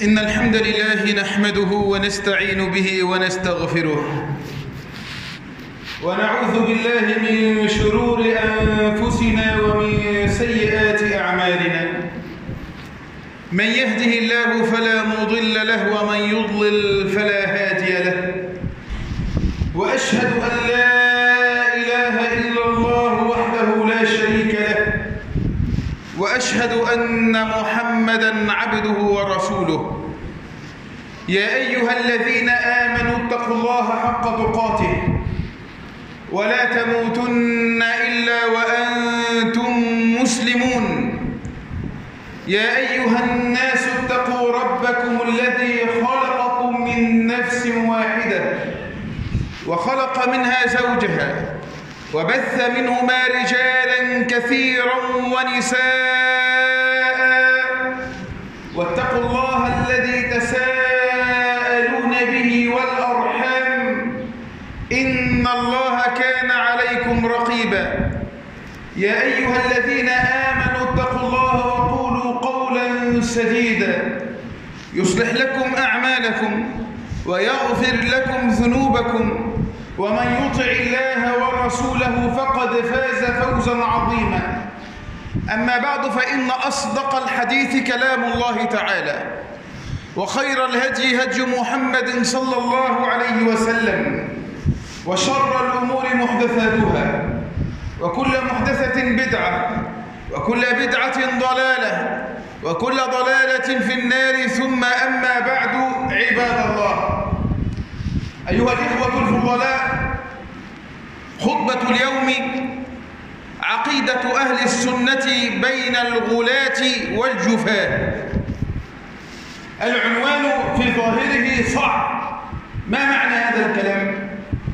إن الحمد لله نحمده ونستعين به ونستغفره ونعوذ بالله من شرور أنفسنا ومن سيئات أعمالنا. من يهده الله فلا مضل له ومن يضلل فلا هادي له، وأشهد أن لا إله إلا الله وحده لا شريك له، وأشهد أن محمدًا عبده ورسوله. يا أيها الذين آمنوا اتقوا الله حق تقاته ولا تموتن إلا وأنتم مسلمون. يا أيها الناس اتقوا ربكم الذي خلقكم من نفس واحدة وخلق منها زوجها وبث منهما رجالا كثيرا ونساء، واتقوا الله الذي تساءلون به والأرحام إن الله كان عليكم رقيبا. يا أيها الذين آمنوا اتقوا الله وقولوا قولا سديدا يصلح لكم أعمالكم ويغفر لكم ذنوبكم، ومن يطع الله ورسوله فقد فاز فوزا عظيما. أما بعد، فإن أصدق الحديث كلام الله تعالى، وخير الهدي هدي محمد صلى الله عليه وسلم، وشر الأمور محدثاتها، وكل محدثة بدعة، وكل بدعة ضلالة، وكل ضلالة في النار. ثم أما بعد، عباد الله، أيها الإخوة الفضلاء، خطبة اليوم عقيدة أهل السنة بين الغلاة والجفاة. العنوان في ظاهره صعب. ما معنى هذا الكلام؟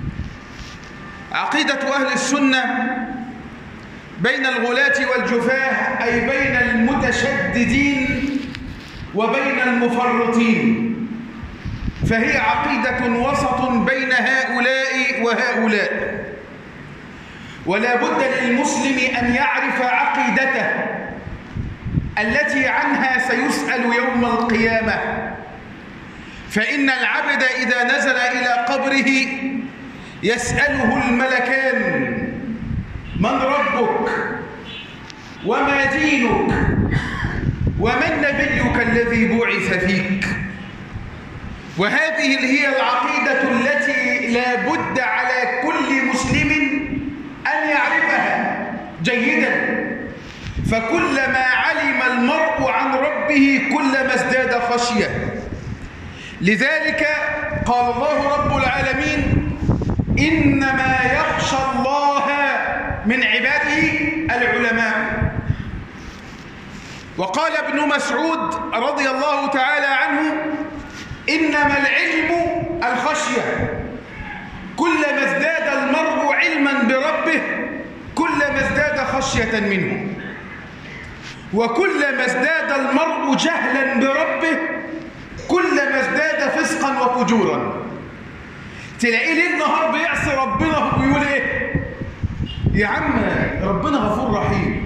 عقيدة أهل السنة بين الغلاة والجفاة، أي بين المتشددين وبين المفرطين، فهي عقيدة وسط بين هؤلاء وهؤلاء. ولا بد للمسلم أن يعرف عقيدته التي عنها سيسأل يوم القيامة. فإن العبد إذا نزل إلى قبره يسأله الملكان: من ربك؟ وما دينك؟ ومن نبيك الذي بعث فيك؟ وهذه هي العقيدة التي لا بد على كل مسلم أن يعرفها جيدا. فكلما علم المرء عن ربه كلما ازداد خشية. لذلك قال الله رب العالمين: إنما يخشى الله من عباده العلماء. وقال ابن مسعود رضي الله تعالى عنه: إنما العلم الخشية. كلما ازداد المرء علما بربه كلما ازداد خشية منه، وكلما ازداد المرء جهلا بربه كلما ازداد فسقا وفجورا. تلاقيه ليل نهار بيعصي ربنا وبيقول ايه؟ يا عم ربنا غفور رحيم.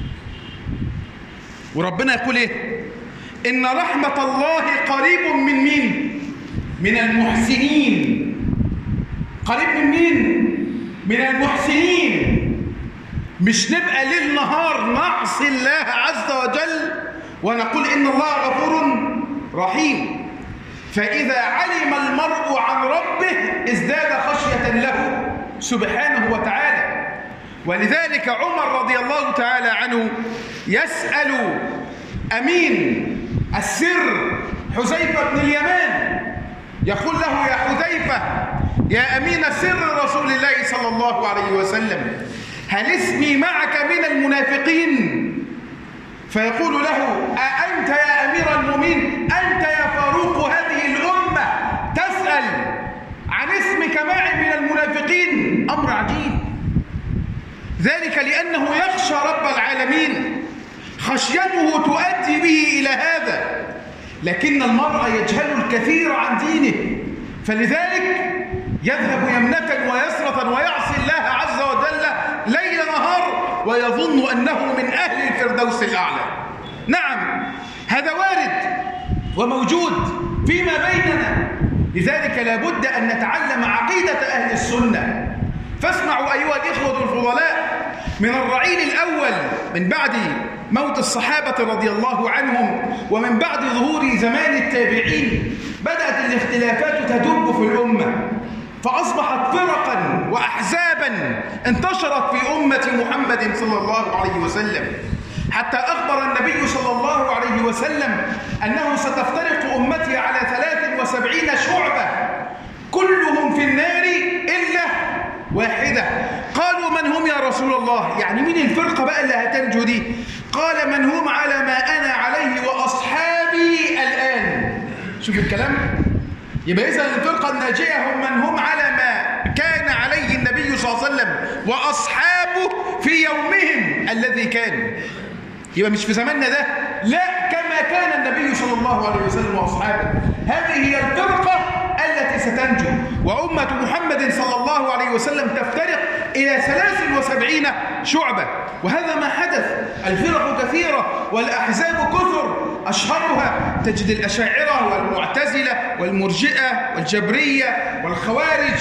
وربنا يقول ايه؟ إن رحمة الله قريب من مين؟ من المحسنين. قريب من مين؟ من المحسنين. مش نبقى ليل نهار نعصي الله عز وجل ونقول إن الله غفور رحيم. فإذا علم المرء عن ربه ازداد خشية له سبحانه وتعالى. ولذلك عمر رضي الله تعالى عنه يسأل أمين السر حذيفة بن اليمان، يقول له: يا حذيفة، يا أمين سر رسول الله صلى الله عليه وسلم، هل اسمي معك من المنافقين؟ فيقول له: أأنت يا أمير المؤمنين، أنت يا فاروق هذه الأمة، تسأل عن اسمك معي من المنافقين؟ أمر عجيب. ذلك لأنه يخشى رب العالمين، خشيته تؤدي به إلى هذا. لكن المرء يجهل الكثير عن دينه، فلذلك يذهب يمنة ويسرة ويعصي الله عز وجل ليل نهار ويظن أنه من أهل الفردوس الأعلى. نعم، هذا وارد، وموجود فيما بيننا. لذلك لابد أن نتعلم عقيدة أهل السنة. فاسمعوا أيها الإخوة الفضلاء، من الرعيل الأول من بعد موت الصحابة رضي الله عنهم ومن بعد ظهور زمان التابعين بدأت الاختلافات تدب في الأمة، فأصبحت فرقا وأحزابا انتشرت في أمة محمد صلى الله عليه وسلم، حتى أخبر النبي صلى الله عليه وسلم أنه ستفترق أمتي على 73 شعبة كلهم في النار إلا واحدة. قالوا من هم يا رسول الله؟ يعني مين الفرقة بقى اللي هتنجو دي؟ قال من هم على ما أنا عليه وأصحابي الآن. شوف الكلام، يبقى إذا الفرقة الناجية هم من هم على ما كان عليه النبي صلى الله عليه وسلم وأصحابه في يومهم الذي كان. يبقى مش في زماننا ده، لا، كما كان النبي صلى الله عليه وسلم وأصحابه. هذه هي الفرقة التي ستنجو، وأمة محمد صلى الله عليه وسلم تفترق إلى 73 شعبة. وهذا ما حدث. الفرق كثيرة والأحزاب كثر، أشهرها تجد الأشاعرة والمعتزلة والمرجئة والجبرية والخوارج.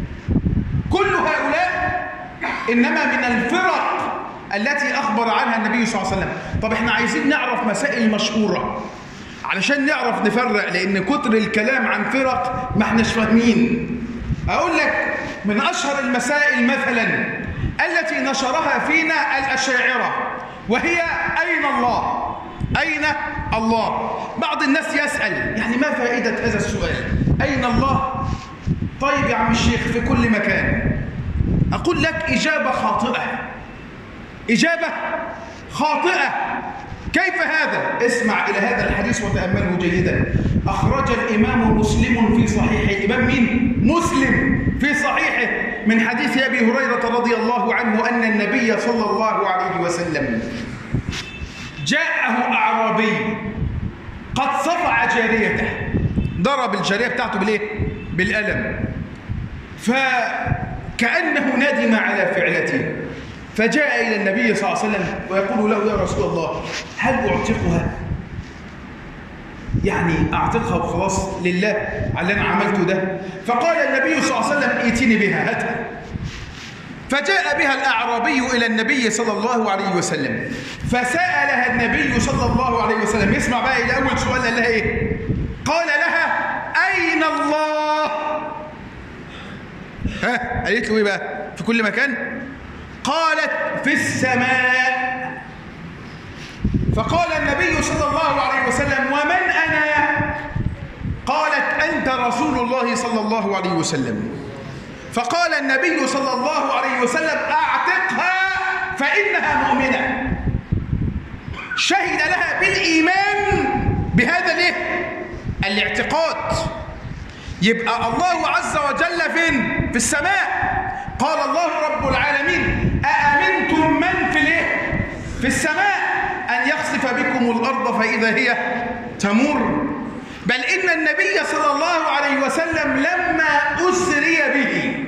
كل هؤلاء إنما من الفرق التي أخبر عنها النبي صلى الله عليه وسلم. طب احنا عايزين نعرف مسائل مشهورة علشان نعرف نفرق، لأن كتر الكلام عن فرق ما احناش فاهمين. أقول لك من أشهر المسائل مثلا التي نشرها فينا الأشاعرة، وهي أين الله؟ أين الله؟ بعض الناس يسأل يعني ما فائدة هذا السؤال؟ أين الله؟ طيب يا عم الشيخ في كل مكان. أقول لك إجابة خاطئة، إجابة خاطئة. كيف هذا؟ اسمع إلى هذا الحديث وتأمله جيدا. أخرج الإمام مسلم في صحيحه. الإمام مين؟ مسلم في صحيحه من حديث أبي هريرة رضي الله عنه أن النبي صلى الله عليه وسلم جاءه أعرابي قد صفع جاريته، ضرب الجارية بتاعته بالإيه؟ بالقلم، فكأنه ندم على فعلته، فجاء إلى النبي صلى الله عليه وسلم ويقول له يا رسول الله هل أعتقها؟ يعني أعتقها وخلاص لله على اللي أنا عملته ده. فقال النبي صلى الله عليه وسلم ائتني بها، هاتها. فجاء بها الأعرابي إلى النبي صلى الله عليه وسلم فسألها النبي صلى الله عليه وسلم. يسمع بقى إلى أول سؤال قال لها إيه؟ قال لها أين الله؟ ها؟ قالت له إيه بقى؟ في كل مكان؟ قالت في السماء. فقال النبي صلى الله عليه وسلم ومن أنا؟ قالت أنت رسول الله صلى الله عليه وسلم. فقال النبي صلى الله عليه وسلم أعتقها فإنها مؤمنة. شهد لها بالإيمان بهذا الاعتقاد. يبقى الله عز وجل فين؟ في السماء. قال الله رب العالمين أأمنتم من في السماء أن يخسف بكم الأرض فإذا هي تمر. بل إن النبي صلى الله عليه وسلم لما أسري به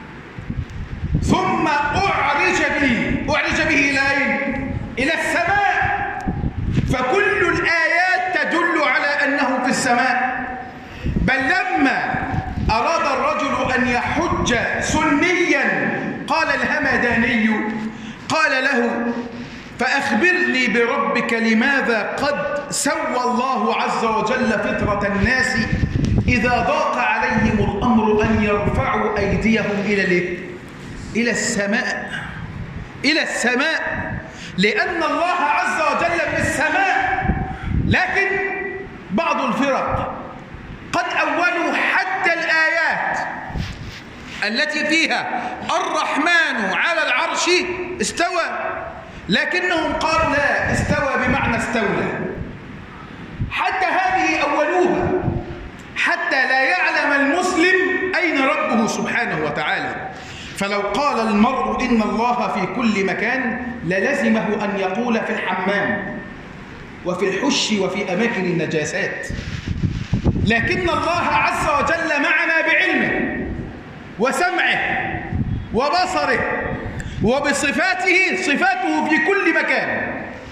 ثم أعرج به إلى أين؟ إلى السماء. فكل الآيات تدل على أنه في السماء. بل لما أراد الرجل أن يحج سنيا قال الهمداني قال له فأخبرني بربك لماذا قد سوى الله عز وجل فطرة الناس إذا ضاق عليهم الأمر أن يرفعوا أيديهم إلى السماء. إلى السماء، لأن الله عز وجل في السماء. لكن بعض الفرق قد أولوا حتى الآيات التي فيها الرحمن على العرش استوى، لكنهم قالوا لا، استوى بمعنى استولى. حتى هذه أولوها حتى لا يعلم المسلم أين ربه سبحانه وتعالى. فلو قال المرء إن الله في كل مكان للزمه أن يقول في الحمام وفي الحش وفي أماكن النجاسات. لكن الله عز وجل معنا بعلمه وسمعه وبصره وبصفاته، صفاته في كل مكان.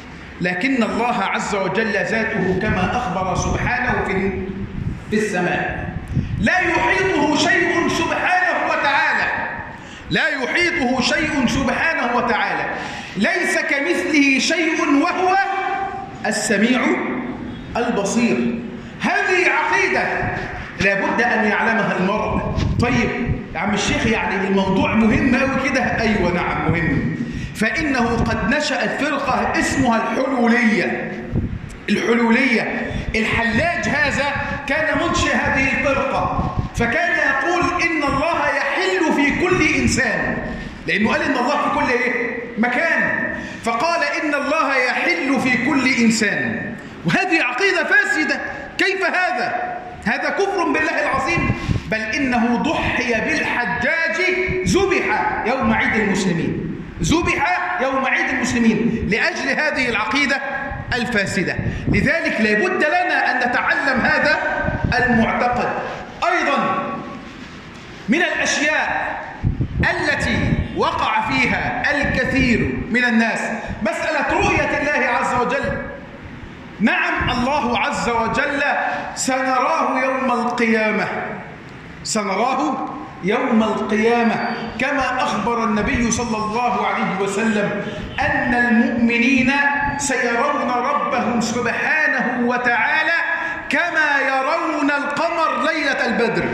لكن الله عز وجل ذاته كما أخبر سبحانه في السماء لا يحيطه شيء سبحانه وتعالى، لا يحيطه شيء سبحانه وتعالى، ليس كمثله شيء وهو السميع البصير. هذه عقيدة لابد أن يعلمها المرء. طيب يا عم الشيخ يعني الموضوع مهم أوي كده؟ أيوة نعم مهم، فإنه قد نشأت فرقة اسمها الحلولية. الحلولية الحلاج هذا كان منشئ هذه الفرقة، فكان يقول إن الله يحل في كل إنسان، لأنه قال إن الله في كل مكان، فقال إن الله يحل في كل إنسان. وهذه عقيدة فاسدة. كيف هذا؟ هذا كفر بالله العظيم. بل إنه ضحي بالحجاج، ذبح يوم عيد المسلمين، ذبح يوم عيد المسلمين لأجل هذه العقيدة الفاسدة. لذلك لابد لنا أن نتعلم هذا المعتقد. أيضا من الأشياء التي وقع فيها الكثير من الناس مسألة رؤية الله عز وجل. نعم الله عز وجل سنراه يوم القيامة، سنراه يوم القيامة، كما أخبر النبي صلى الله عليه وسلم أن المؤمنين سيرون ربهم سبحانه وتعالى كما يرون القمر ليلة البدر،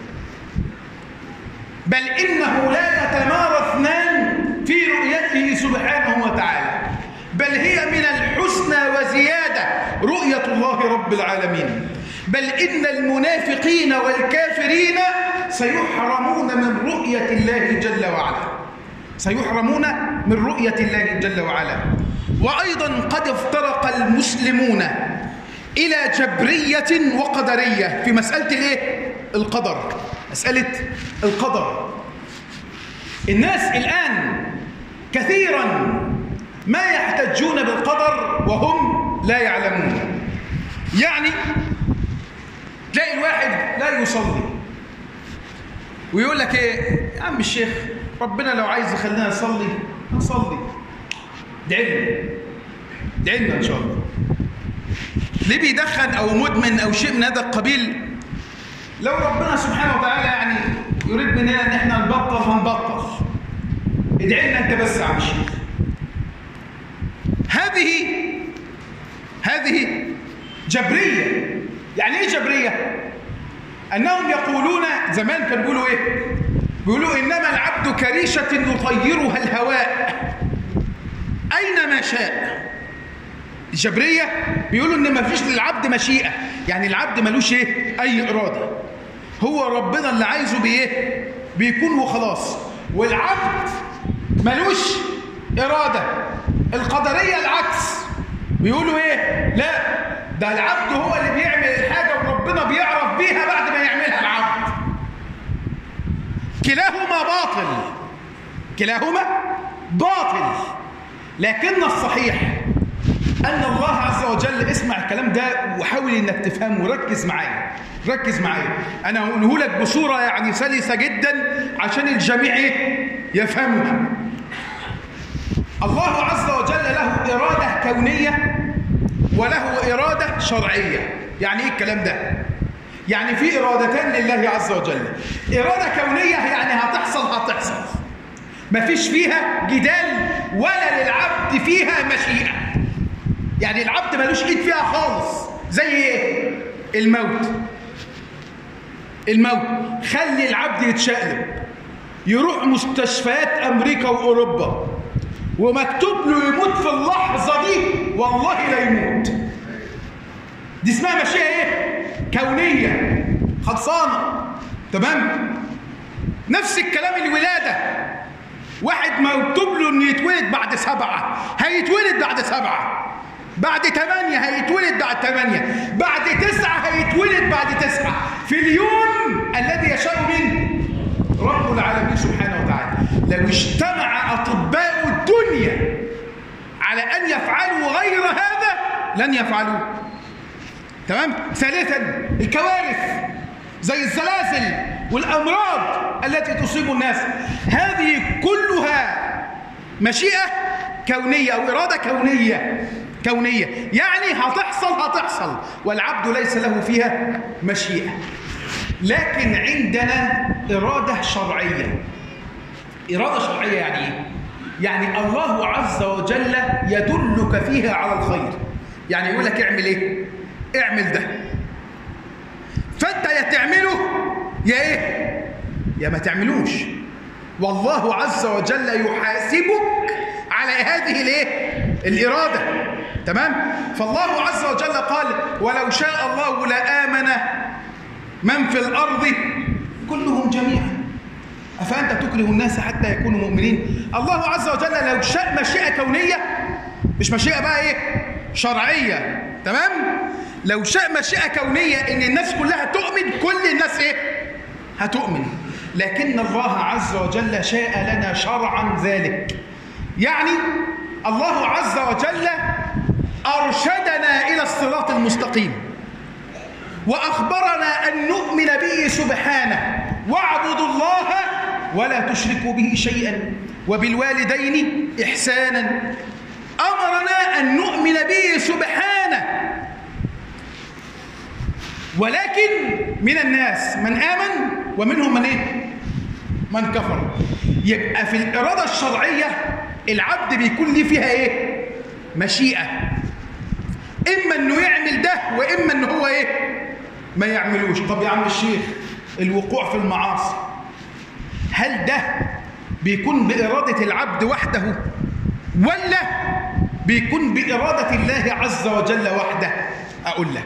بل إنه لا يتمارى اثنان في رؤيته سبحانه وتعالى، بل هي من الحسنى وزيادة رؤية الله رب العالمين. بل إن المنافقين والكافرين سيحرمون من رؤية الله جل وعلا، سيحرمون من رؤية الله جل وعلا. وأيضا قد افترق المسلمون إلى جبرية وقدرية في مسألة القدر، مسألة القدر. الناس الآن كثيرا ما يحتجون بالقدر وهم لا يعلمون. يعني تلاقي الواحد لا يصلي ويقول لك ايه يا عم الشيخ ربنا لو عايز يخلينا نصلي نصلي، ادعي لنا ان شاء الله. ليه بيدخن او مدمن او شيء من هذا القبيل، لو ربنا سبحانه وتعالى يعني يريد مننا ان احنا نبطل هنبطل، ادعي لنا انت بس يا عم الشيخ. هذه جبرية. يعني ايه جبرية؟ انهم يقولون زمان كانوا بيقولوا ايه؟ بيقولوا انما العبد كريشة يطيرها الهواء اينما شاء. الجبرية بيقولوا ان ما فيش للعبد مشيئة، يعني العبد ملوش ايه؟ اي ارادة، هو ربنا اللي عايزه بايه؟ بيكون وخلاص، والعبد ملوش ارادة. القدرية العكس، بيقولوا ايه؟ لا ده العبد هو اللي بيعمل الحاجة وربنا بيعرف بيها بعد ما يعملها العبد. كلاهما باطل، كلاهما باطل. لكن الصحيح أن الله عز وجل، اسمع الكلام ده وحاول إنك تفهمه وركز معايا، ركز معايا. أنا هقوله لك بصورة يعني سلسة جدا عشان الجميع يفهمها. الله عز وجل له إرادة كونية وله إرادة شرعية. يعني إيه الكلام ده؟ يعني في إرادتان لله عز وجل. إرادة كونية يعني هتحصل، مفيش فيها جدال ولا للعبد فيها مشيئة. يعني العبد ملوش إيد فيها خالص. زي إيه؟ الموت خلي العبد يتشقلب يروح مستشفيات أمريكا وأوروبا ومكتوب له يموت في اللحظة دي، والله لا يموت. دي اسمها مشيئة ايه؟ كونية خلصانة. تمام؟ نفس الكلام الولادة. واحد مكتوب له انه يتولد بعد 7، هيتولد بعد 7، بعد 8 هيتولد بعد 8، بعد 9 هيتولد بعد 9، في اليوم الذي يشاء منه رب العالمين سبحانه وتعالى. لو اجتمع أطباء الدنيا على أن يفعلوا غير هذا لن يفعلوا. تمام؟ ثالثا الكوارث زي الزلازل والأمراض التي تصيب الناس، هذه كلها مشيئة كونية أو إرادة كونية. كونية، يعني هتحصل والعبد ليس له فيها مشيئة. لكن عندنا إرادة شرعية. إرادة شرعية يعني إيه؟ يعني الله عز وجل يدلك فيها على الخير. يعني يقول لك اعمل إيه؟ اعمل ده، فأنت يا تعمله يا إيه؟ يا ما تعملوش. والله عز وجل يحاسبك على هذه الإيه؟ الإرادة. تمام؟ فالله عز وجل قال ولو شاء الله لآمن من في الأرض كلهم جميعا أفأنت تكره الناس حتى يكونوا مؤمنين. الله عز وجل لو شاء مشيئة كونية، مش مشيئة بقى إيه؟ شرعية. تمام؟ لو شاء مشيئة كونية إن الناس كلها تؤمن، كل الناس إيه؟ هتؤمن. لكن الله عز وجل شاء لنا شرعا ذلك. يعني الله عز وجل أرشدنا إلى الصراط المستقيم، وأخبرنا أن نؤمن به سبحانه، واعبدوا الله ولا تشركوا به شيئا وبالوالدين إحسانا. أمرنا أن نؤمن به سبحانه. ولكن من الناس من آمن ومنهم من إيه؟ من كفر. يبقى في الإرادة الشرعية العبد بيكون ليه فيها إيه؟ مشيئة، إما أنه يعمل ده وإما أنه هو إيه؟ ما يعملوش. طب يا عم الشيخ، الوقوع في المعاصي هل ده بيكون بإرادة العبد وحده ولا بيكون بإرادة الله عز وجل وحده؟ أقول لك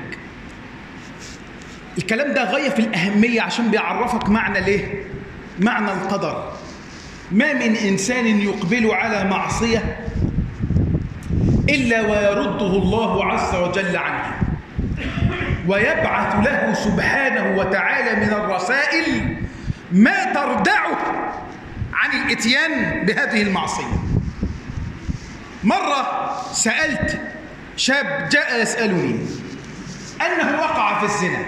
الكلام ده غاية في الأهمية عشان بيعرفك معنى ليه؟ معنى القدر. ما من إنسان يقبل على معصية إلا ويرده الله عز وجل عنه، ويبعث له سبحانه وتعالى من الرسائل ما تردعه عن الإتيان بهذه المعصية. مرة سألت شاب جاء يسألني أنه وقع في الزنا،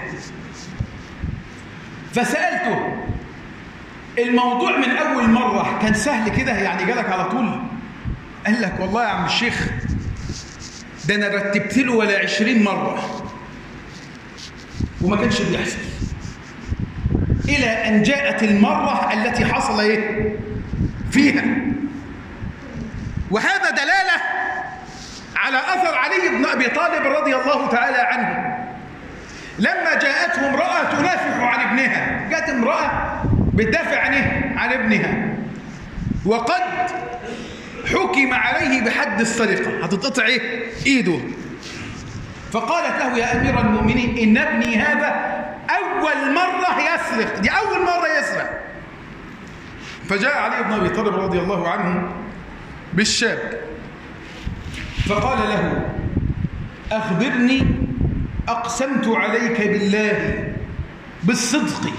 فسألته الموضوع من أول مرة كان سهل كده يعني جالك على طول؟ قال لك والله يا عم الشيخ ده أنا رتبت له ولا 20 مرة وما كانش بيحصل، إلى أن جاءت المرة التي حصل إيه؟ فيها. وهذا دلالة على أثر علي بن أبي طالب رضي الله تعالى عنه لما جاءته امرأة تنافح عن ابنها. جاءت امرأة بتدافع عن ابنها وقد حكم عليه بحد السرقة، هتتقطع إيه؟ إيده. فقالت له يا أمير المؤمنين إن ابني هذا أول مرة يسرق، دي أول مرة يسرق. فجاء علي بن أبي طالب رضي الله عنه بالشاب فقال له أخبرني، أقسمت عليك بالله بالصدق،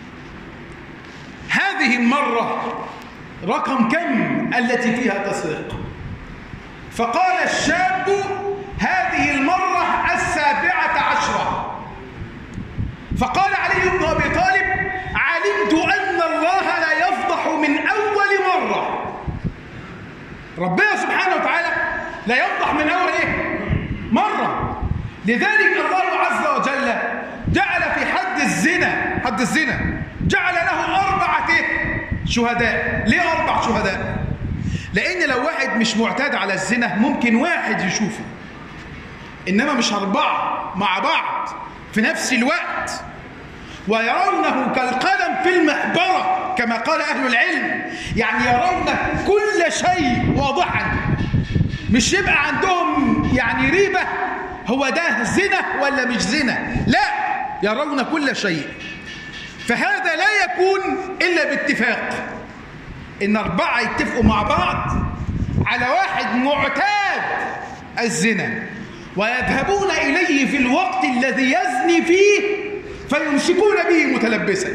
هذه المرة رقم كم التي فيها تسرق؟ فقال الشاب هذه المرة 17. فقال علي بن أبي طالب علمت أن الله لا يفضح من أول مرة. ربنا سبحانه وتعالى لا يفضح من أول إيه؟ مرة. لذلك الله عز وجل جعل في حد الزنا جعل له 4 شهداء. ليه 4 شهداء؟ لأن لو واحد مش معتاد على الزنا ممكن واحد يشوفه، إنما مش 4 مع بعض في نفس الوقت ويرونه كالقلم في المحبرة كما قال أهل العلم. يعني يرون كل شيء واضحا، مش يبقى عندهم يعني ريبة هو ده زنا ولا مش زنا، لا، يرون كل شيء. فهذا لا يكون إلا باتفاق، إن 4 يتفقوا مع بعض على واحد معتاد الزنا ويذهبون إليه في الوقت الذي يزني فيه فيمسكون به متلبسا.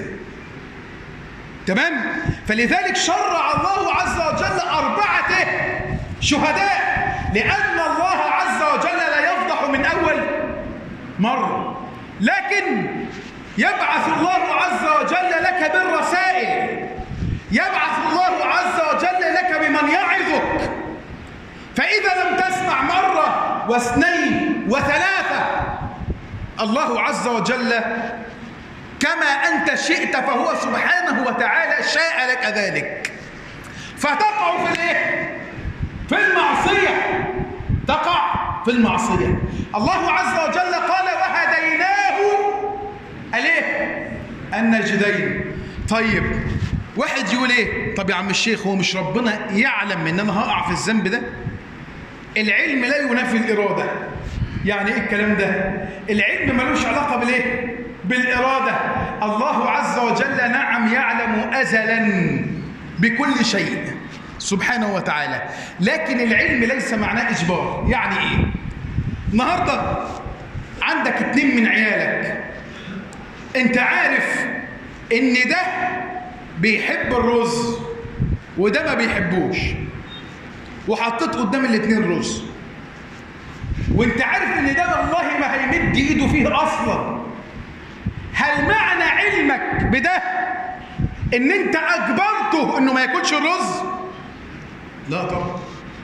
تمام؟ فلذلك شرع الله عز وجل 4 شهداء، لأن الله عز وجل لا يفضح من أول مرة. لكن يبعث الله عز وجل لك بالرسائل، يبعث الله عز وجل لك بمن يعظك. فإذا لم تسمع مرة واثنين وثلاثة. الله عز وجل كما أنت شئت فهو سبحانه وتعالى شاء لك ذلك، فتقع في الايه؟ في المعصية، تقع في المعصية. الله عز وجل قال وهديناه الايه؟ النجدين. طيب واحد يقول ايه؟ طب يا عم الشيخ هو مش ربنا يعلم ان انا هقع في الذنب ده؟ العلم لا ينافي الإرادة. يعني ايه الكلام ده؟ العلم ملوش علاقة بالايه؟ بالإرادة. الله عز وجل نعم يعلم أزلا بكل شيء سبحانه وتعالى، لكن العلم ليس معناه إجبار. يعني ايه؟ النهاردة عندك 2 من عيالك، انت عارف ان ده بيحب الرز وده ما بيحبوش، وحطيت قدام الاتنين رز، وانت عارف ان ده والله ما هيمد ايده فيه اصلا. هل معنى علمك بده ان انت اجبرته انه ما ياكلش الرز؟ لا طبعا.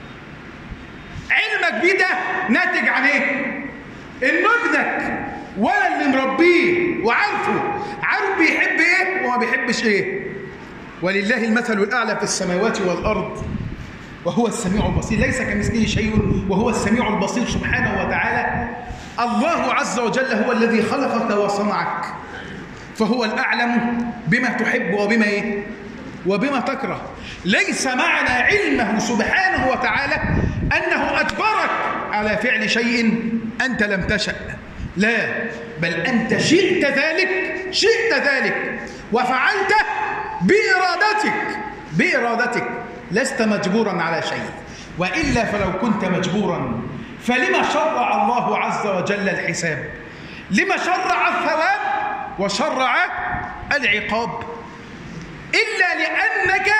علمك بيه ده ناتج عن ايه؟ ان ابنك ولا اللي مربيه وعارفه عارف بيحب ايه وما بيحبش ايه. ولله المثل الاعلى في السماوات والارض وهو السميع البصير، ليس كمثله شيء وهو السميع البصير سبحانه وتعالى. الله عز وجل هو الذي خلقك وصنعك، فهو الأعلم بما تحب وبما إيه؟ وبما تكره. ليس معنى علمه سبحانه وتعالى أنه أجبرك على فعل شيء أنت لم تشأ، لا، بل أنت شئت ذلك وفعلته بإرادتك، لست مجبورا على شيء. وإلا فلو كنت مجبورا فلما شرع الله عز وجل الحساب؟ لما شرع الثواب وشرع العقاب؟ إلا لأنك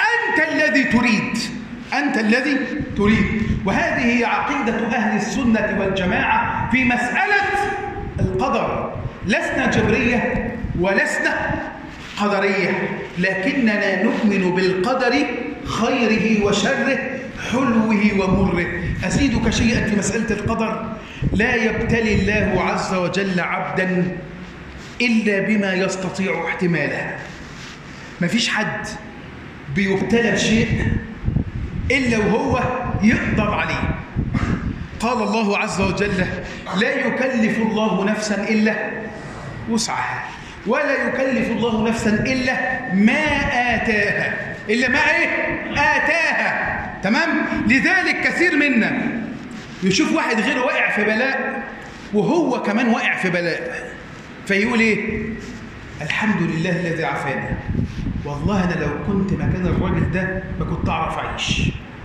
أنت الذي تريد. وهذه هي عقيدة أهل السنة والجماعة في مسألة القدر. لسنا جبرية ولسنا قدرية، لكننا نؤمن بالقدر خيره وشره، حلوه ومره. أزيدك شيئا في مسألة القدر: لا يبتلي الله عز وجل عبدا إلا بما يستطيع احتماله. ما فيش حد بيبتلى بشيء إلا وهو يقدر عليه. قال الله عز وجل: لا يكلف الله نفسا إلا وسعها، ولا يكلف الله نفسا إلا ما آتاها. إلا ما إيه؟ آتاها. تمام؟ لذلك كثير منا يشوف واحد غيره واقع في بلاء وهو كمان واقع في بلاء، فيقول إيه؟ الحمد لله الذي عافانا. والله أنا لو كنت مكان الراجل ده ما كنت أعرف أعيش،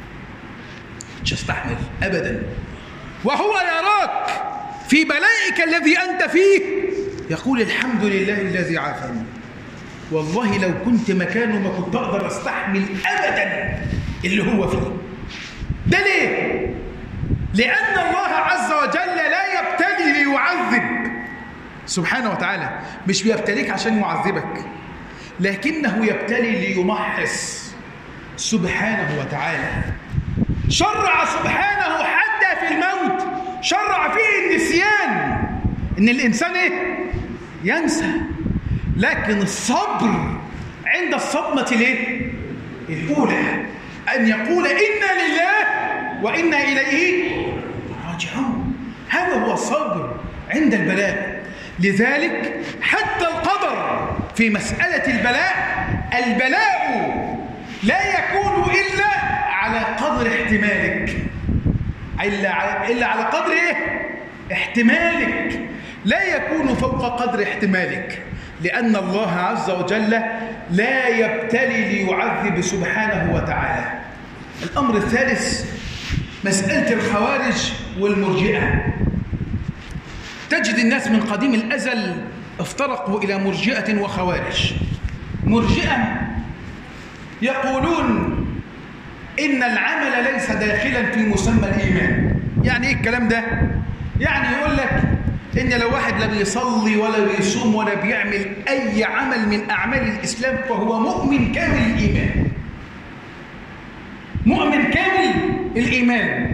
مش أستحمل أبدا. وهو يراك في بلائك الذي أنت فيه يقول الحمد لله الذي عافاني. والله لو كنت مكانه ما كنت أقدر أستحمل أبدا اللي هو فيه. ده ليه؟ لأن الله عز وجل لا يبتلي ليعذب سبحانه وتعالى. مش بيبتليك عشان يعذبك، لكنه يبتلي ليمحص سبحانه وتعالى. شرع سبحانه حتى في الموت، شرع فيه النسيان، إن الإنسان إيه؟ ينسى. لكن الصبر عند الصدمة الإيه؟ الأولى، أن يقول إنا لله وإنا إليه راجعون. هذا هو الصبر عند البلاء. لذلك حتى القدر في مسألة البلاء لا يكون إلا على قدر احتمالك، إلا على قدر إيه؟ احتمالك، لا يكون فوق قدر احتمالك، لأن الله عز وجل لا يبتلي ليعذب سبحانه وتعالى. الأمر الثالث مسألة الخوارج والمرجئة. تجد الناس من قديم الأزل افترقوا إلى مرجئة وخوارج. مرجئة يقولون إن العمل ليس داخلا في مسمى الإيمان. يعني إيه الكلام ده؟ يعني يقول لك إن لو واحد لا بيصلي ولا بيصوم ولا بيعمل أي عمل من أعمال الإسلام فهو مؤمن كامل الإيمان. مؤمن كامل الإيمان.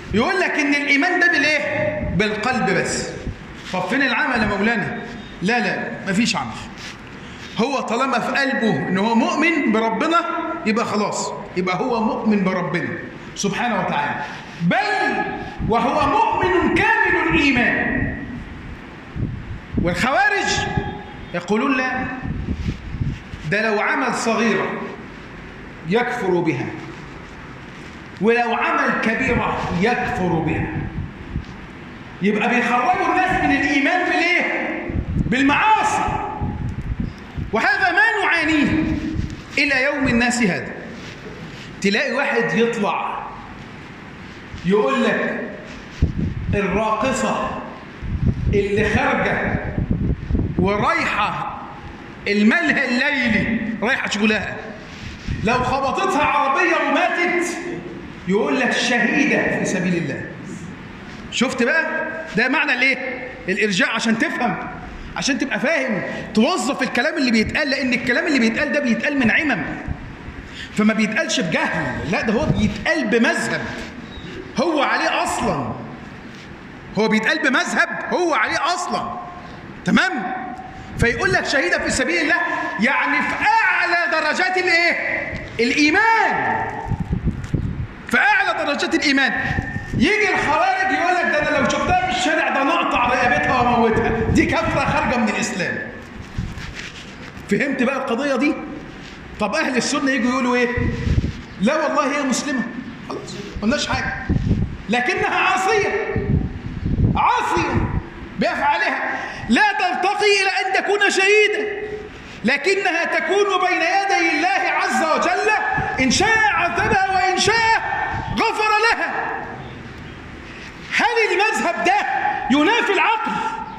يقول لك ان الايمان ده بالايه؟ بالقلب بس. طب فين العمل يا مولانا؟ لا مفيش عمل. هو طالما في قلبه ان هو مؤمن بربنا يبقى خلاص، يبقى هو مؤمن بربنا سبحانه وتعالى، بل وهو مؤمن كامل الايمان. والخوارج يقولون لا، ده لو عمل صغيرة يكفر بها، ولو عمل كبيرة يكفر بها. يبقى بيخرجوا الناس من الإيمان بالإيه؟ بالمعاصي. وهذا ما نعانيه إلى يوم الناس هذا. تلاقي واحد يطلع يقول لك الراقصة اللي خارجة ورايحة الملهى الليلي رايحة شغلها، لو خبطتها عربية وماتت يقول لك شهيدة في سبيل الله. شفت بقى؟ ده معنى الايه؟ الإرجاع، عشان تفهم، عشان تبقى فاهم توظف الكلام اللي بيتقال، لأن الكلام اللي بيتقال ده بيتقال من عمم، فما بيتقالش بجهل، لا ده هو بيتقال بمذهب هو عليه أصلا، هو بيتقال بمذهب هو عليه أصلا. تمام؟ فيقول لك شهيدة في سبيل الله، يعني في أعلى درجات الإيه؟ الإيمان، في أعلى درجات الإيمان. يجي الخوارج يقول لك ده أنا لو شفتها في الشارع ده نقطع رقبتها وموتها، دي كفرة خارجة من الإسلام. فهمت بقى القضية دي؟ طب أهل السنة يجوا يقولوا إيه؟ لا والله هي مسلمة، خلاص ما قلناش حاجة، لكنها عاصية بأفعالها، لا ترتقي إلى أن تكون شهيدة، لكنها تكون بين يدي الله عز وجل، إن شاء عذبها وإن شاء غفر لها. هل المذهب ده ينافي العقل؟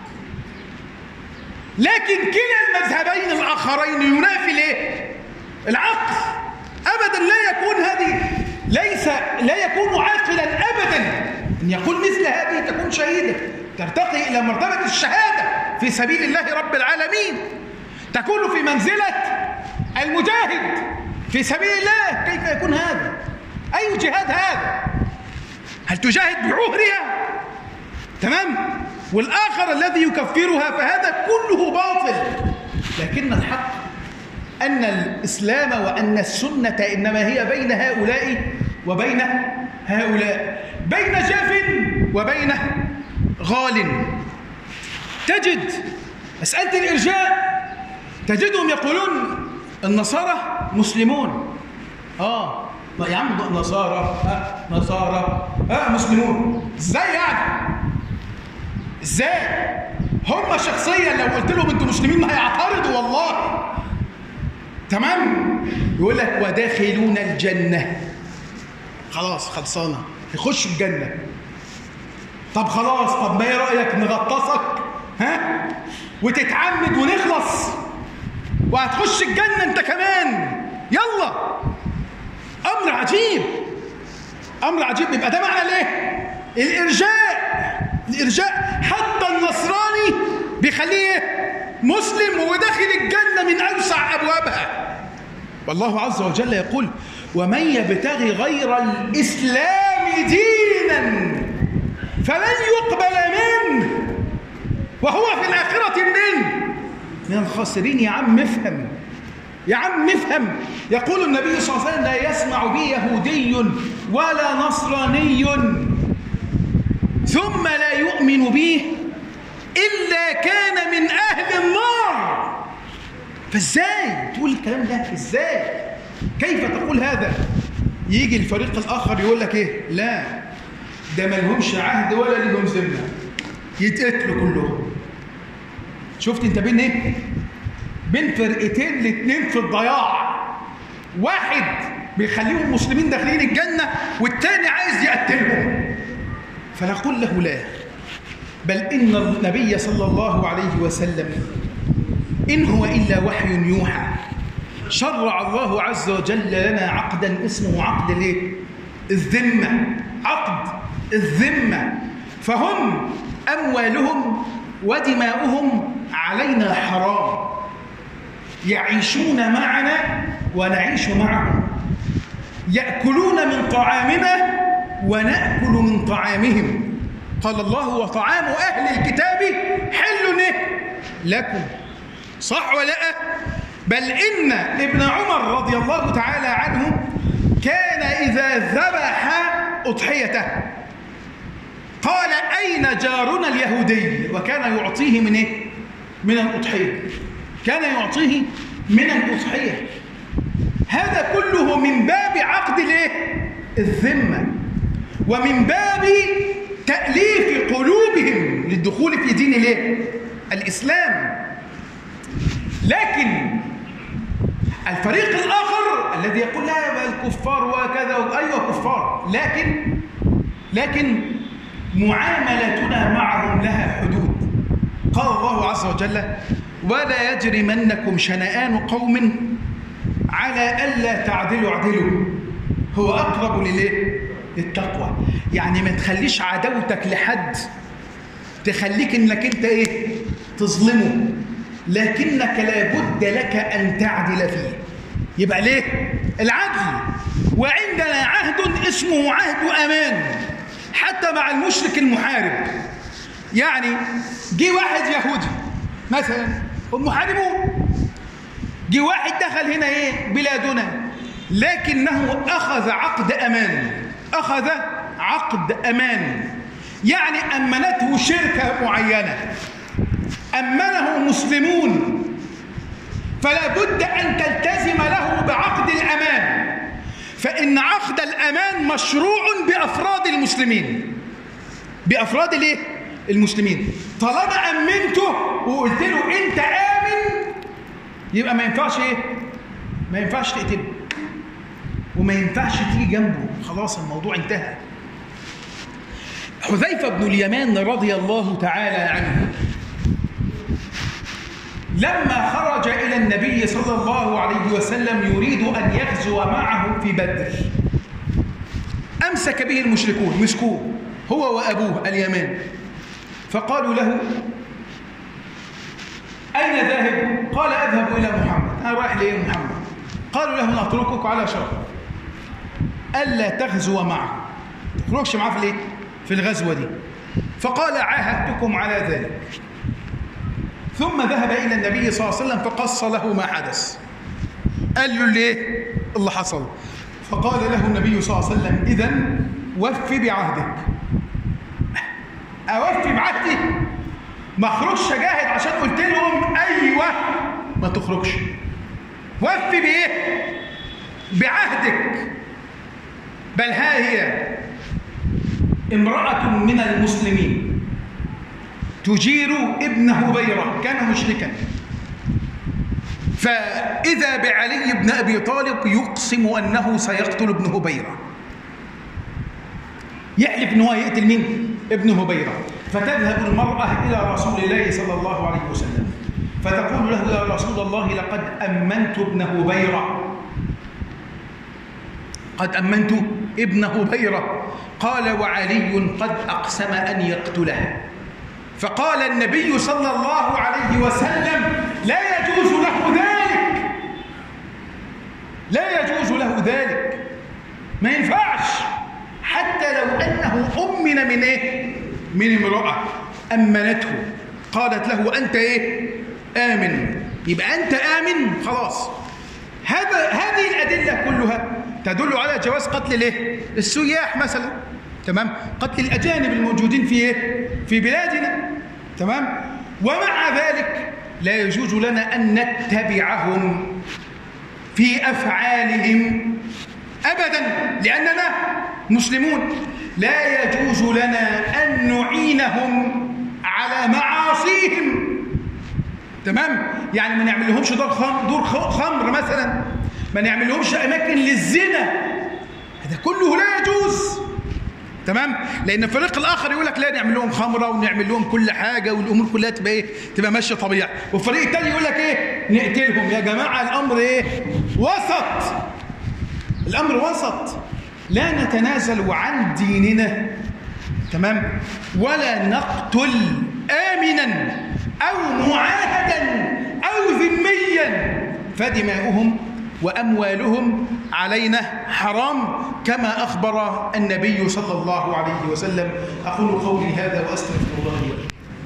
لكن كلا المذهبين الآخرين ينافي الايه؟ العقل. أبدا لا يكون لا يكون عاقلا أبدا أن يقول مثل هذه تكون شهيدة، ترتقي إلى مرتبة الشهادة في سبيل الله رب العالمين، تكون في منزلة المجاهد في سبيل الله. كيف يكون هذا؟ أي جهاد هذا؟ هل تجاهد بعهرها؟ تمام؟ والآخر الذي يكفرها فهذا كله باطل. لكن الحق أن الإسلام وأن السنة إنما هي بين هؤلاء وبين هؤلاء، بين جاف وبين غال. تجد مسألة الإرجاء تجدهم يقولون النصارى مسلمون. يا عم نصارى مسلمون ازاي يعني؟ ازاي؟ هم شخصيا لو قلت لهم انتوا مسلمين ما هيعترضوا والله. تمام؟ يقول لك وداخلون الجنة، خلاص خلصانة يخشوا الجنة. طب خلاص، طب ما ايه رأيك نغطسك وتتعمد ونخلص وهتخش الجنة انت كمان، يلا. امر عجيب، امر عجيب. يبقى ده معنى ليه؟ الارجاء. حتى النصراني بيخليه مسلم وداخل الجنة من اوسع ابوابها. والله عز وجل يقول ومن يبتغي غير الاسلام دينا فلن يقبل منه وهو في الآخرة من الخاسرين. يا عم افهم، يا عم افهم. يقول النبي صلى الله عليه وسلم لا يسمع بي يهودي ولا نصراني ثم لا يؤمن به إلا كان من أهل النار. فازاي تقول الكلام ده؟ ازاي؟ كيف تقول هذا؟ يجي الفريق الآخر يقول لك ايه؟ لا ده ما لهمش عهد ولا لهم ذمة، يتقتلوا كلهم. شفت انت بين ايه؟ بين فرقتين الاثنين في الضياع، واحد بيخليهم مسلمين داخلين الجنة والتاني عايز يقتلهم. فنقول له لا، بل إن النبي صلى الله عليه وسلم إن هو إلا وحي يوحى. شرع الله عز وجل لنا عقدا اسمه عقد الايه؟ الذمة، عقد الذمة. فهم أموالهم ودماؤهم علينا حرام، يعيشون معنا ونعيش معهم، يأكلون من طعامنا ونأكل من طعامهم. قال الله: وطعام أهل الكتاب حل لكم. صح ولا لا؟ بل إن ابن عمر رضي الله تعالى عنه كان إذا ذبح أضحيته قال: أين جارنا اليهودي؟ وكان يعطيه من من الأضحية. كان يعطيه من الأضحية. هذا كله من باب عقد الذمة، ومن باب تأليف قلوبهم للدخول في دين الإسلام. لكن الفريق الآخر الذي يقول: لا الكفار وكذا، أيوة كفار، لكن معاملتنا معهم لها حدود. قال الله عز وجل: ولا يجرمنكم شنآن قوم على ألا تعدلوا اعدلوا هو أقرب للتقوى. يعني ما تخليش عداوتك لحد تخليك انك انت تظلمه، لكنك لابد لك ان تعدل فيه. يبقى ليه العدل؟ وعندنا عهد اسمه عهد امان حتى مع المشرك المحارب. يعني جه واحد يهودي مثلا ومحاربوه، جه واحد دخل هنا بلادنا، لكنه اخذ عقد امان. اخذ عقد امان، يعني امنته شركه معينه، امنه مسلمون، فلا بد ان تلتزم له بعقد الامان. فان عقد الامان مشروع بافراد المسلمين، بافراد المسلمين. طالما امنته وقلت له انت امن، يبقى ما ينفعش ما ينفعش تقتله، وما ينفعش تيجي جنبه. خلاص الموضوع انتهى. حذيفة بن اليمان رضي الله تعالى عنه لما خرج إلى النبي صلى الله عليه وسلم يريد أن يغزو معه في بدر، أمسك به المشركون، مسكوه هو وأبوه اليمان، فقالوا له: أين ذاهب؟ قال: أذهب إلى محمد. أنا رايح محمد. قالوا له: نتركك على شرط ألا تغزو معه، ما تخرجش معاه في الغزوة دي. فقال: عاهدتكم على ذلك. ثم ذهب إلى النبي صلى الله عليه وسلم فقص له ما حدث، قال له ليه اللي حصل. فقال له النبي صلى الله عليه وسلم: إذن وفي بعهدك. أوفي بعهدي؟ ما اخرجش جاهد عشان قلت لهم أيوة ما تخرجش. وفي بعهدك. بل ها هي امرأة من المسلمين تجير ابن هبيرة، كان مشركا، فإذا بعلي بن أبي طالب يقسم أنه سيقتل ابن هبيرة، يحلف أنه يقتل مين؟ ابن هبيرة. فتذهب المرأة إلى رسول الله صلى الله عليه وسلم فتقول له: يا رسول الله، لقد أمنت ابن هبيرة، قد أمنت ابن هبيرة. قال: وعلي قد أقسم أن يقتله. فقال النبي صلى الله عليه وسلم: لا يجوز له ذلك، لا يجوز له ذلك، ما ينفعش، حتى لو أنه أمن من من امرأة أمنته قالت له: أنت آمن، يبقى أنت آمن خلاص. هذه الأدلة كلها تدل على جواز قتل السياح مثلا، تمام، قتل الأجانب الموجودين في بلادنا، تمام. ومع ذلك لا يجوز لنا أن نتبعهم في أفعالهم أبدا، لأننا مسلمون. لا يجوز لنا أن نعينهم على معاصيهم، تمام. يعني ما نعملهمش دور خمر مثلا، ما نعملهمش أماكن للزنا، هذا كله لا يجوز، تمام. لأن الفريق الآخر يقول لك لا، نعمل لهم خمرة ونعمل لهم كل حاجة والأمور كلها تبقى ماشية طبيعي، والفريق الثاني يقول لك نقتلهم. يا جماعة الأمر وسط، الأمر وسط، لا نتنازل عن ديننا، تمام، ولا نقتل آمنا أو معاهدا أو ذميا، فدماؤهم وأموالهم علينا حرام كما أخبر النبي صلى الله عليه وسلم. أقول قولي هذا وأستغفر الله لي ولكم.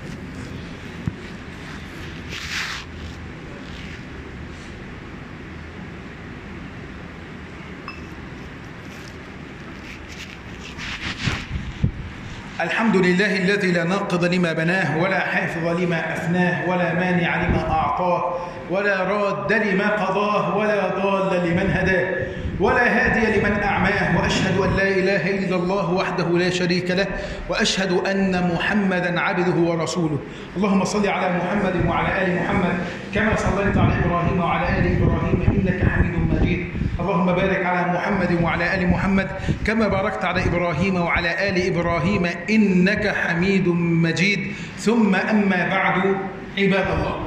الحمد لله الذي لا ناقض لما بناه ولا حافظ لما أفناه ولا مانع لما أعطاه ولا راد لما قضاه ولا ضال لمن هداه ولا هادي لمن أعماه، وأشهد أن لا إله إلا الله وحده لا شريك له، وأشهد أن محمدا عبده ورسوله. اللهم صل على محمد وعلى آل محمد كما صليت على إبراهيم وعلى آل إبراهيم إنك حميد مجيد. اللهم بارك على محمد وعلى آل محمد كما باركت على إبراهيم وعلى آل إبراهيم إنك حميد مجيد. ثم أما بعد، عباد الله،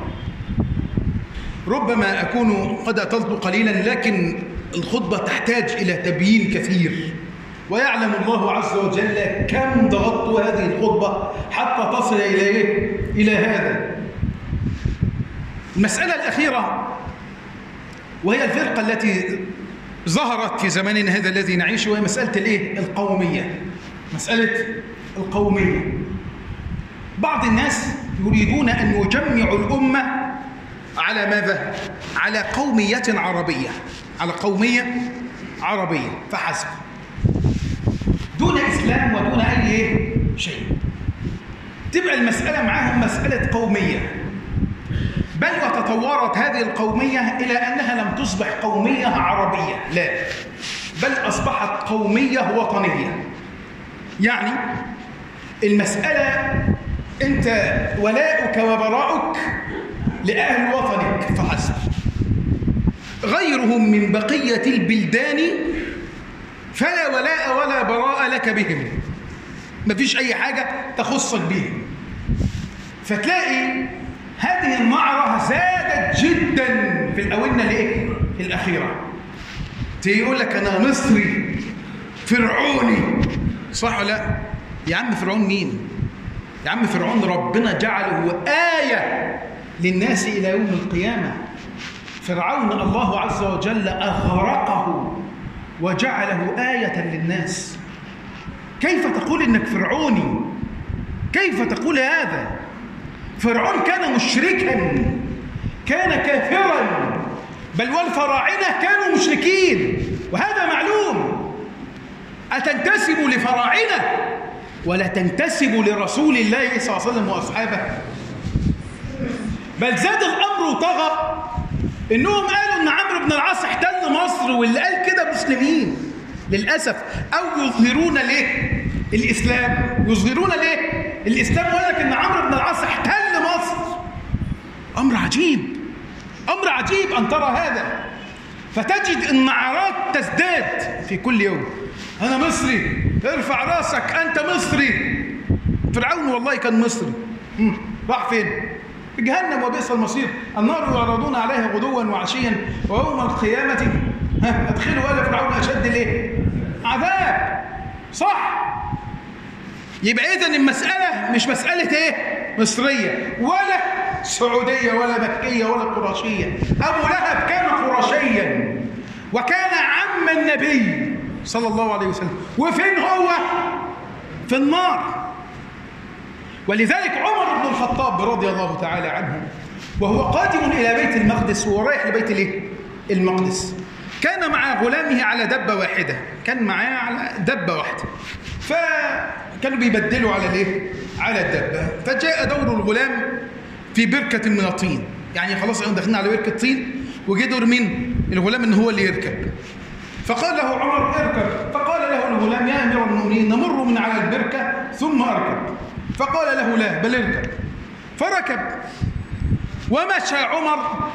ربما أكون قد أطلت قليلا، لكن الخطبة تحتاج إلى تبيين كثير، ويعلم الله عز وجل كم ضغطت هذه الخطبة حتى تصل إلى هذا. المسألة الأخيرة وهي الفرقة التي ظهرت في زماننا هذا الذي نعيشه، وهي مسألة القومية. مسألة القومية. بعض الناس يريدون أن يجمعوا الأمة على ماذا؟ على قومية عربية، على قومية عربية فحسب، دون إسلام ودون أي شيء. تبقى المسألة معهم مسألة قومية، بل وتطورت هذه القومية إلى أنها لم تصبح قومية عربية، لا، بل أصبحت قومية وطنية. يعني المسألة أنت ولاؤك وبراؤك لأهل وطنك فحسب، غيرهم من بقية البلدان فلا ولاء ولا براء لك بهم، مفيش أي حاجة تخصك بهم. فتلاقي هذه النعرة زادت جدا في الآونة الأخيرة. يقول لك أنا مصري فرعوني، صح ولا لا؟ يا عم فرعون مين؟ يا عم فرعون ربنا جعله آية للناس إلى يوم القيامة. فرعون الله عز وجل أغرقه وجعله آية للناس. كيف تقول إنك فرعوني؟ كيف تقول هذا؟ فرعون كان مشركا، كان كافرا، بل والفراعنة كانوا مشركين، وهذا معلوم. أتنتسب لفراعنة ولا تنتسب لرسول الله صلى الله عليه وسلم وأصحابه؟ بل زاد الأمر وطغى، إنهم قالوا إن عمرو بن العاص احتل مصر، واللي قال كده مسلمين للأسف، أو يظهرون الإسلام، يظهرون الإسلام، ويقول لك إن عمرو بن العاص احتل مصر. أمر عجيب، أمر عجيب أن ترى هذا. فتجد النعرات تزداد في كل يوم. أنا مصري، ارفع راسك أنت مصري. فرعون والله كان مصري، راح فين؟ في جهنم وبئس المصير. النار يعرضون عليها غدوا وعشيا ويوم القيامة ادخلوا آل فرعون أشد عذاب. صح؟ يبقى إذن المسألة مش مسألة مصرية ولا سعودية ولا مكية ولا قرشية. أبو لهب كان قرشيا وكان عم النبي صلى الله عليه وسلم، وفين هو؟ في النار. ولذلك عمر بن الخطاب رضي الله تعالى عنه وهو قادم إلى بيت المقدس، وهو رايح لبيت المقدس، كان مع غلامه على دبة واحدة، كان معاه على دبة واحدة، فكانوا بيبدلوا على الدبة. فجاء دور الغلام في بركة من الطين، يعني خلاص داخلين على بركة طين، وجه دور مين؟ الغلام ان هو اللي يركب. فقال له عمر اركب، فقال له الغلام يا أمير المؤمنين نمر من على البركة ثم أركب. فقال له لا، بل اركب. فركب ومشى عمر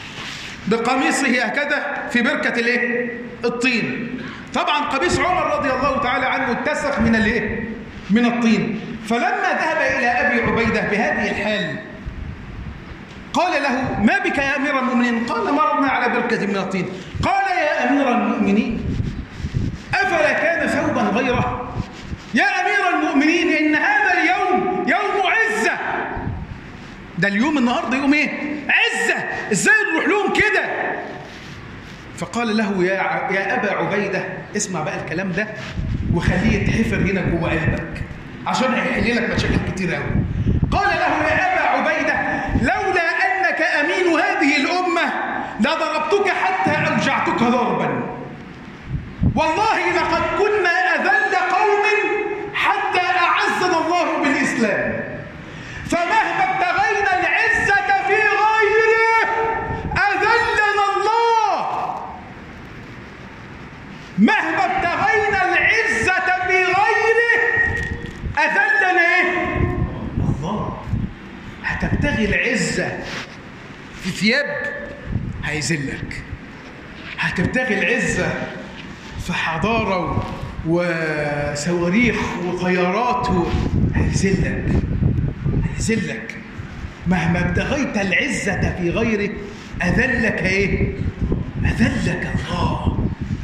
بقميصه هكذا في بركة الطين. طبعا قميص عمر رضي الله تعالى عنه اتسخ من الطين. فلما ذهب إلى أبي عبيدة بهذه الحال قال له ما بك يا أمير المؤمنين؟ قال مررنا على بركة من الطين. قال يا أمير المؤمنين أفلا كان ثوبا غيره؟ يا أمير المؤمنين إن هذا اليوم يوم عزة، ده اليوم النهاردة يوم عزة، إزاي نروح لهم كده؟ فقال له يا أبا عبيدة، اسمع بقى الكلام ده وخليه يتحفر هنا جوه قلبك عشان هيحل لك مشاكل كتير قوي. قال له يا أبا عبيدة لولا أنك أمين هذه الأمة لضربتك حتى أوجعتك ضربا، والله لقد كنا أذل قوم حتى أعزنا الله بالإسلام، فمهما ابتغينا العزة في غيره أذلنا الله. مهما ابتغينا العزة في غيره أذلنا إيه؟ الله. هتبتغي العزة في ثياب هيذلك، هتبتغي العزة في حضارة وصواريخ وطيارات هيذلك. مهما ابتغيت العزة في غيره أذلك ايه؟ أذلك الله.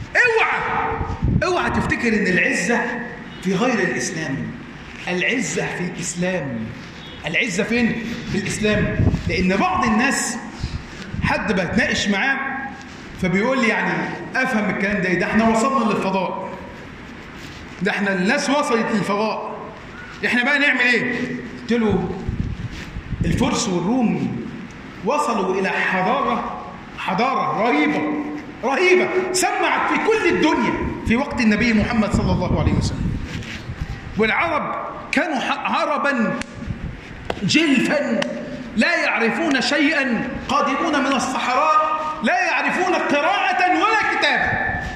اوعى تفتكر ان العزة في غير الإسلام. العزة في الإسلام. العزة فين؟ في الإسلام. لأن بعض الناس حد بتناقش معاه فبيقول لي يعني افهم الكلام ده احنا وصلنا للفضاء، ده احنا الناس وصلت للفضاء، احنا بقى نعمل ايه؟ قلت له الفرس والروم وصلوا الى حضاره رهيبه سمعت في كل الدنيا في وقت النبي محمد صلى الله عليه وسلم. والعرب كانوا عربا جلفا لا يعرفون شيئا، قادمون من الصحراء لا يعرفون قراءة ولا كتابة،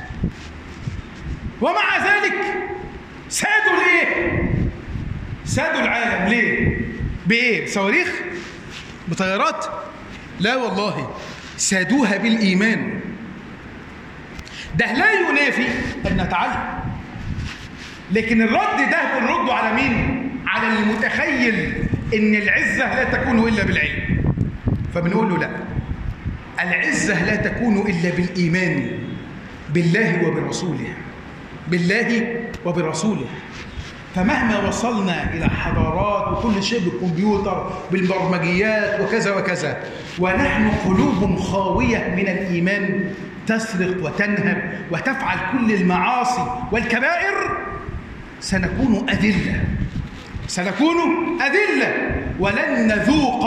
ومع ذلك سادوا ليه؟ سادوا العالم ليه؟ بإيه؟ بصواريخ؟ بطيارات؟ لا والله، سادوها بالإيمان. ده لا ينافي أن نتعلم، لكن الرد ده بنرده على مين؟ على المتخيل إن العزة لا تكون إلا بالعلم. فبنقول له لا، العزة لا تكون إلا بالإيمان بالله وبرسوله، بالله وبرسوله. فمهما وصلنا إلى حضارات وكل شيء بالكمبيوتر بالبرمجيات وكذا وكذا، ونحن قلوب خاوية من الإيمان تسرق وتنهب وتفعل كل المعاصي والكبائر، سنكون أذلة ولن نذوق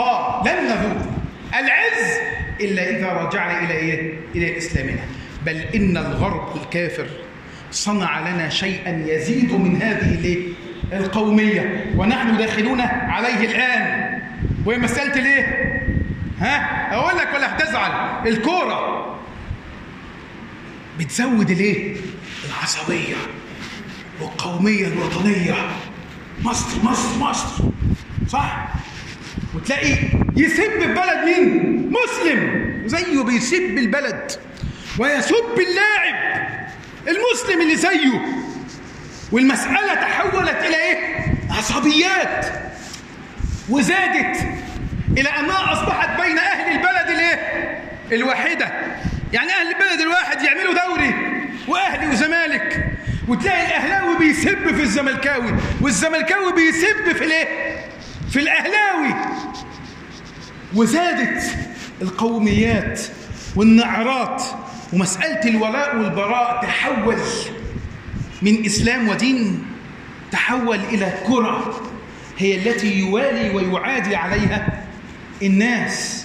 العز إلا إذا رجعنا إلى إسلامنا. بل إن الغرب الكافر صنع لنا شيئا يزيد من هذه القومية، ونحن داخلون عليه الآن. وهي مسألة ليه؟ أقول لك ولا هتزعل؟ الكورة بتزود ليه؟ العصبية والقومية الوطنية. مصر مصر مصر، صح؟ وتلاقي يسب البلد مين؟ مسلم، زيه بيسب البلد ويسب اللاعب المسلم اللي زيه، والمسألة تحولت إلى إيه؟ عصبيات، وزادت إلى أنها أصبحت بين أهل البلد الواحدة. يعني أهل البلد الواحد يعملوا دوري وأهلي وزمالك، وتلاقي الأهلاوي بيسب في الزملكاوي والزملكاوي بيسب في الأهلاوي. وزادت القوميات والنعرات، ومسألة الولاء والبراء تحول من إسلام ودين، تحول إلى كرة هي التي يوالي ويعادي عليها الناس،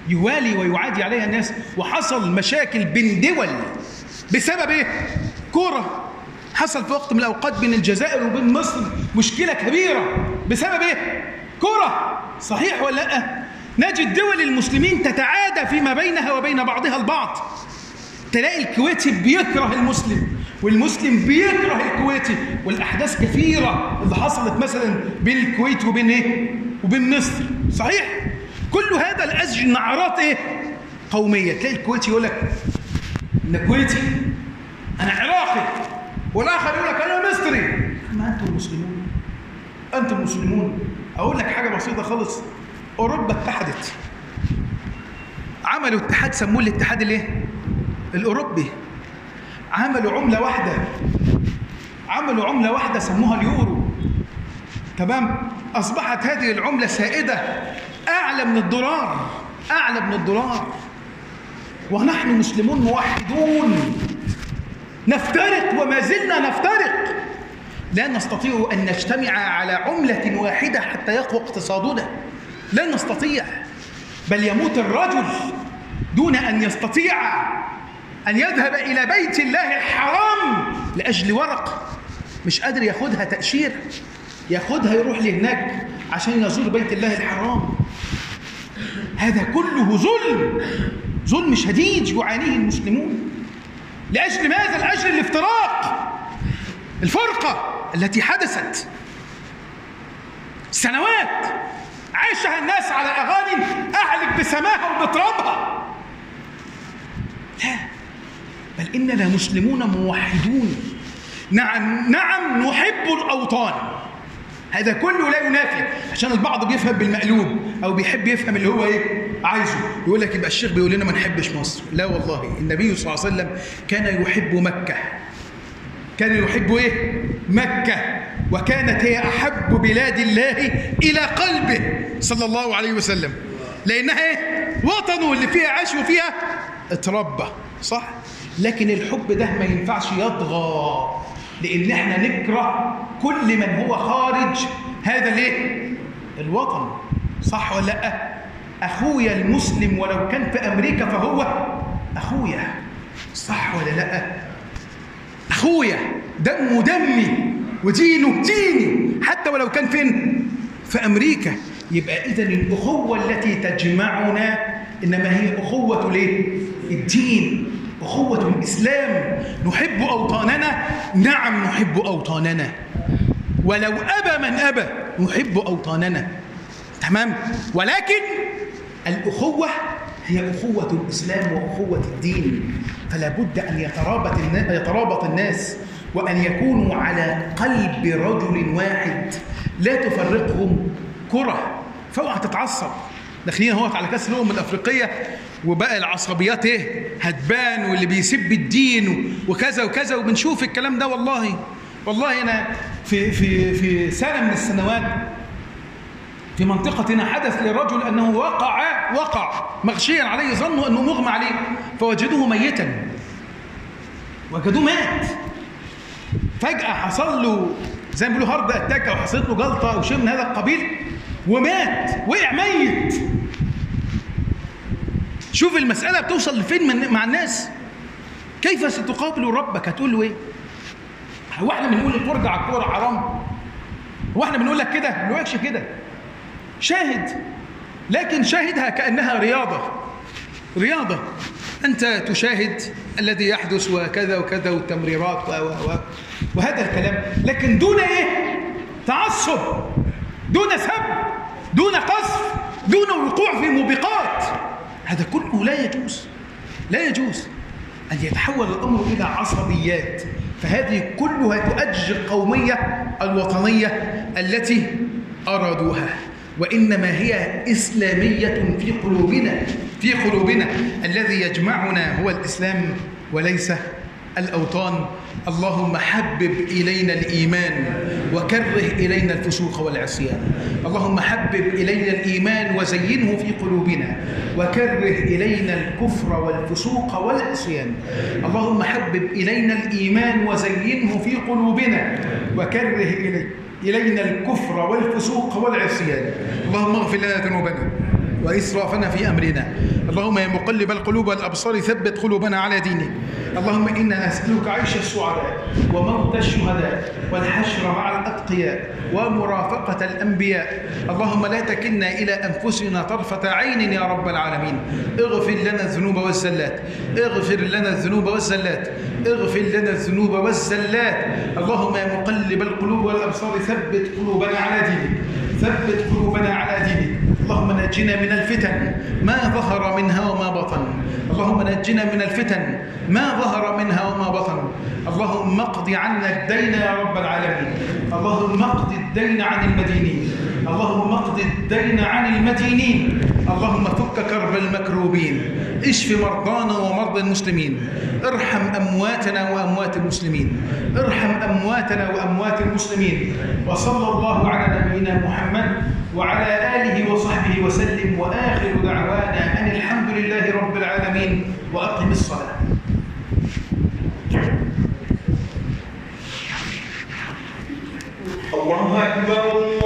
وحصل مشاكل بين دول بسبب إيه؟ كرة. حصل في وقت من الأوقات بين الجزائر وبين مصر مشكلة كبيرة بسبب إيه؟ كرة. صحيح ولا لا؟ نجد دول المسلمين تتعادى فيما بينها وبين بعضها البعض. تلاقي الكويتي بيكره المسلم والمسلم بيكره الكويتي، والأحداث كثيرة اللي حصلت مثلا بين الكويت وبين إيه؟ وبين مصر. صحيح؟ كل هذا الأزج نعرات إيه؟ قومية. تلاقي الكويتي يقول لك أنا كويتي، أنا عراقي، والآخر يقول لك أنا مصري. ما أنتم مسلمون. أقول لك حاجة بسيطة خالص، أوروبا اتحدت، عملوا اتحاد سموه الاتحاد الأوروبي. عملوا عملة واحدة سموها اليورو. تمام؟ أصبحت هذه العملة سائدة، أعلى من الدولار. ونحن مسلمون موحدون نفترق وما زلنا نفترق، لا نستطيع أن نجتمع على عملة واحدة حتى يقوى اقتصادنا، لا نستطيع، بل يموت الرجل دون أن يستطيع أن يذهب إلى بيت الله الحرام لأجل ورقة مش قادر ياخدها تأشير، ياخدها يروح لهناك عشان يزور بيت الله الحرام. هذا كله ظلم، ظلم شديد يعانيه المسلمون. لأجل ماذا؟ لأجل الافتراق، الفرقة التي حدثت سنوات عاشها الناس على أغاني أهلك بسماها وبترابها. لا، بل إننا مسلمون موحدون. نعم نحب الأوطان، هذا كله لا ينافي، عشان البعض بيفهم بالمقلوب أو بيحب يفهم اللي هو إيه عايزه، يقول لك يبقى الشيخ بيقول لنا ما نحبش مصر. لا والله، النبي صلى الله عليه وسلم كان يحب مكة، كان يحب إيه؟ مكة، وكانت هي أحب بلاد الله إلى قلبه صلى الله عليه وسلم، لأنها إيه؟ وطنه اللي فيها عاش وفيها اتربى، صح؟ لكن الحب ده ما ينفعش يطغى، لأن احنا نكره كل من هو خارج هذا الايه؟ الوطن، صح ولا لا؟ أخويا المسلم ولو كان في أمريكا فهو أخويا، صح ولا لا؟ أخويا دمه دمي ودينه ديني، حتى ولو كان فين؟ في أمريكا. يبقى إذن الأخوة التي تجمعنا إنما هي أخوة ليه؟ الدين، أخوة الإسلام. نحب أوطاننا، نعم نحب أوطاننا، ولو أبى من أبى نحب أوطاننا، تمام؟ ولكن الأخوة هي أخوة الإسلام وأخوة الدين، فلا بد أن يترابط الناس وأن يكونوا على قلب رجل واحد، لا تفرقهم كره. فاوعى تتعصب، داخلين اهوت على كاس الامم الافريقيه وبقى العصبيات ايه هتبان، واللي بيسب الدين وكذا وكذا، وبنشوف الكلام ده. والله انا في سنه من السنوات في منطقتنا حدث لرجل انه وقع مغشيا عليه، ظنوا انه مغمى عليه فوجدوه ميتا، وجدوه مات. فجأة حصل له زي ما بيقولوا هارد اتاك، او حصلت له جلطه او شيء من هذا القبيل ومات، وقع ميت. شوف المسألة بتوصل لفين مع الناس. كيف ستقابل ربك؟ هتقول له ايه؟ هو احنا بنقول الفرجة على الكورة حرام؟ هو احنا بنقول لك كده؟ ما بنقولكش كده. شاهد، لكن شاهدها كأنها رياضة. أنت تشاهد الذي يحدث وكذا وكذا والتمريرات وهذا الكلام، لكن دون ايه؟ تعصب، دون سب، دون قذف، دون الوقوع في موبقات. هذا كله لا يجوز أن يتحول الأمر إلى عصبيات. فهذه كلها تؤجج القومية الوطنية التي أرادوها، وإنما هي إسلامية في قلوبنا. الذي يجمعنا هو الإسلام وليس الأوطان. اللهم حبب إلينا الإيمان وكره إلينا الفسوق والعصيان. اللهم حبب إلينا الإيمان وزينه في قلوبنا، وكره إلينا الكفر والفسوق والعصيان. اللهم حبب إلينا الإيمان وزينه في قلوبنا، وكره إلينا الكفر والفسوق والعصيان. اللهم اغفر لنا ذنوبنا وإسرافنا في أمرنا. اللهم يا مقلب القلوب والأبصار ثبت قلوبنا على دينك. اللهم إنا نسألك عيش السعداء وموت الشهداء والحشر مع الأتقياء ومرافقة الأنبياء. اللهم لا تكلنا إلى أنفسنا طرفة عين يا رب العالمين. اغفر لنا الذنوب والزلات، اغفر لنا الذنوب والزلات، اغفر لنا الذنوب والزلات. اللهم يا مقلب القلوب والأبصار ثبت قلوبنا على دينك، ثبت قلوبنا على دينك. اللهم نجنا من الفتن ما ظهر منها وما بطن. اللهم نجنا من الفتن ما ظهر منها وما بطن. اللهم اقض عنا الدين يا رب العالمين. اللهم اقض الدين عن المدينين. اللهم اقض الدين عن المدينين. اللهم فك كرب المكروبين. اشف مرضانا ومرضى المسلمين، ارحم أمواتنا وأموات المسلمين، ارحم أمواتنا وأموات المسلمين. وصلى الله على نبينا محمد وعلى آله وصحبه وسلم، وآخر دعوانا أن الحمد لله رب العالمين، وأقم الصلاة. الله أكبر.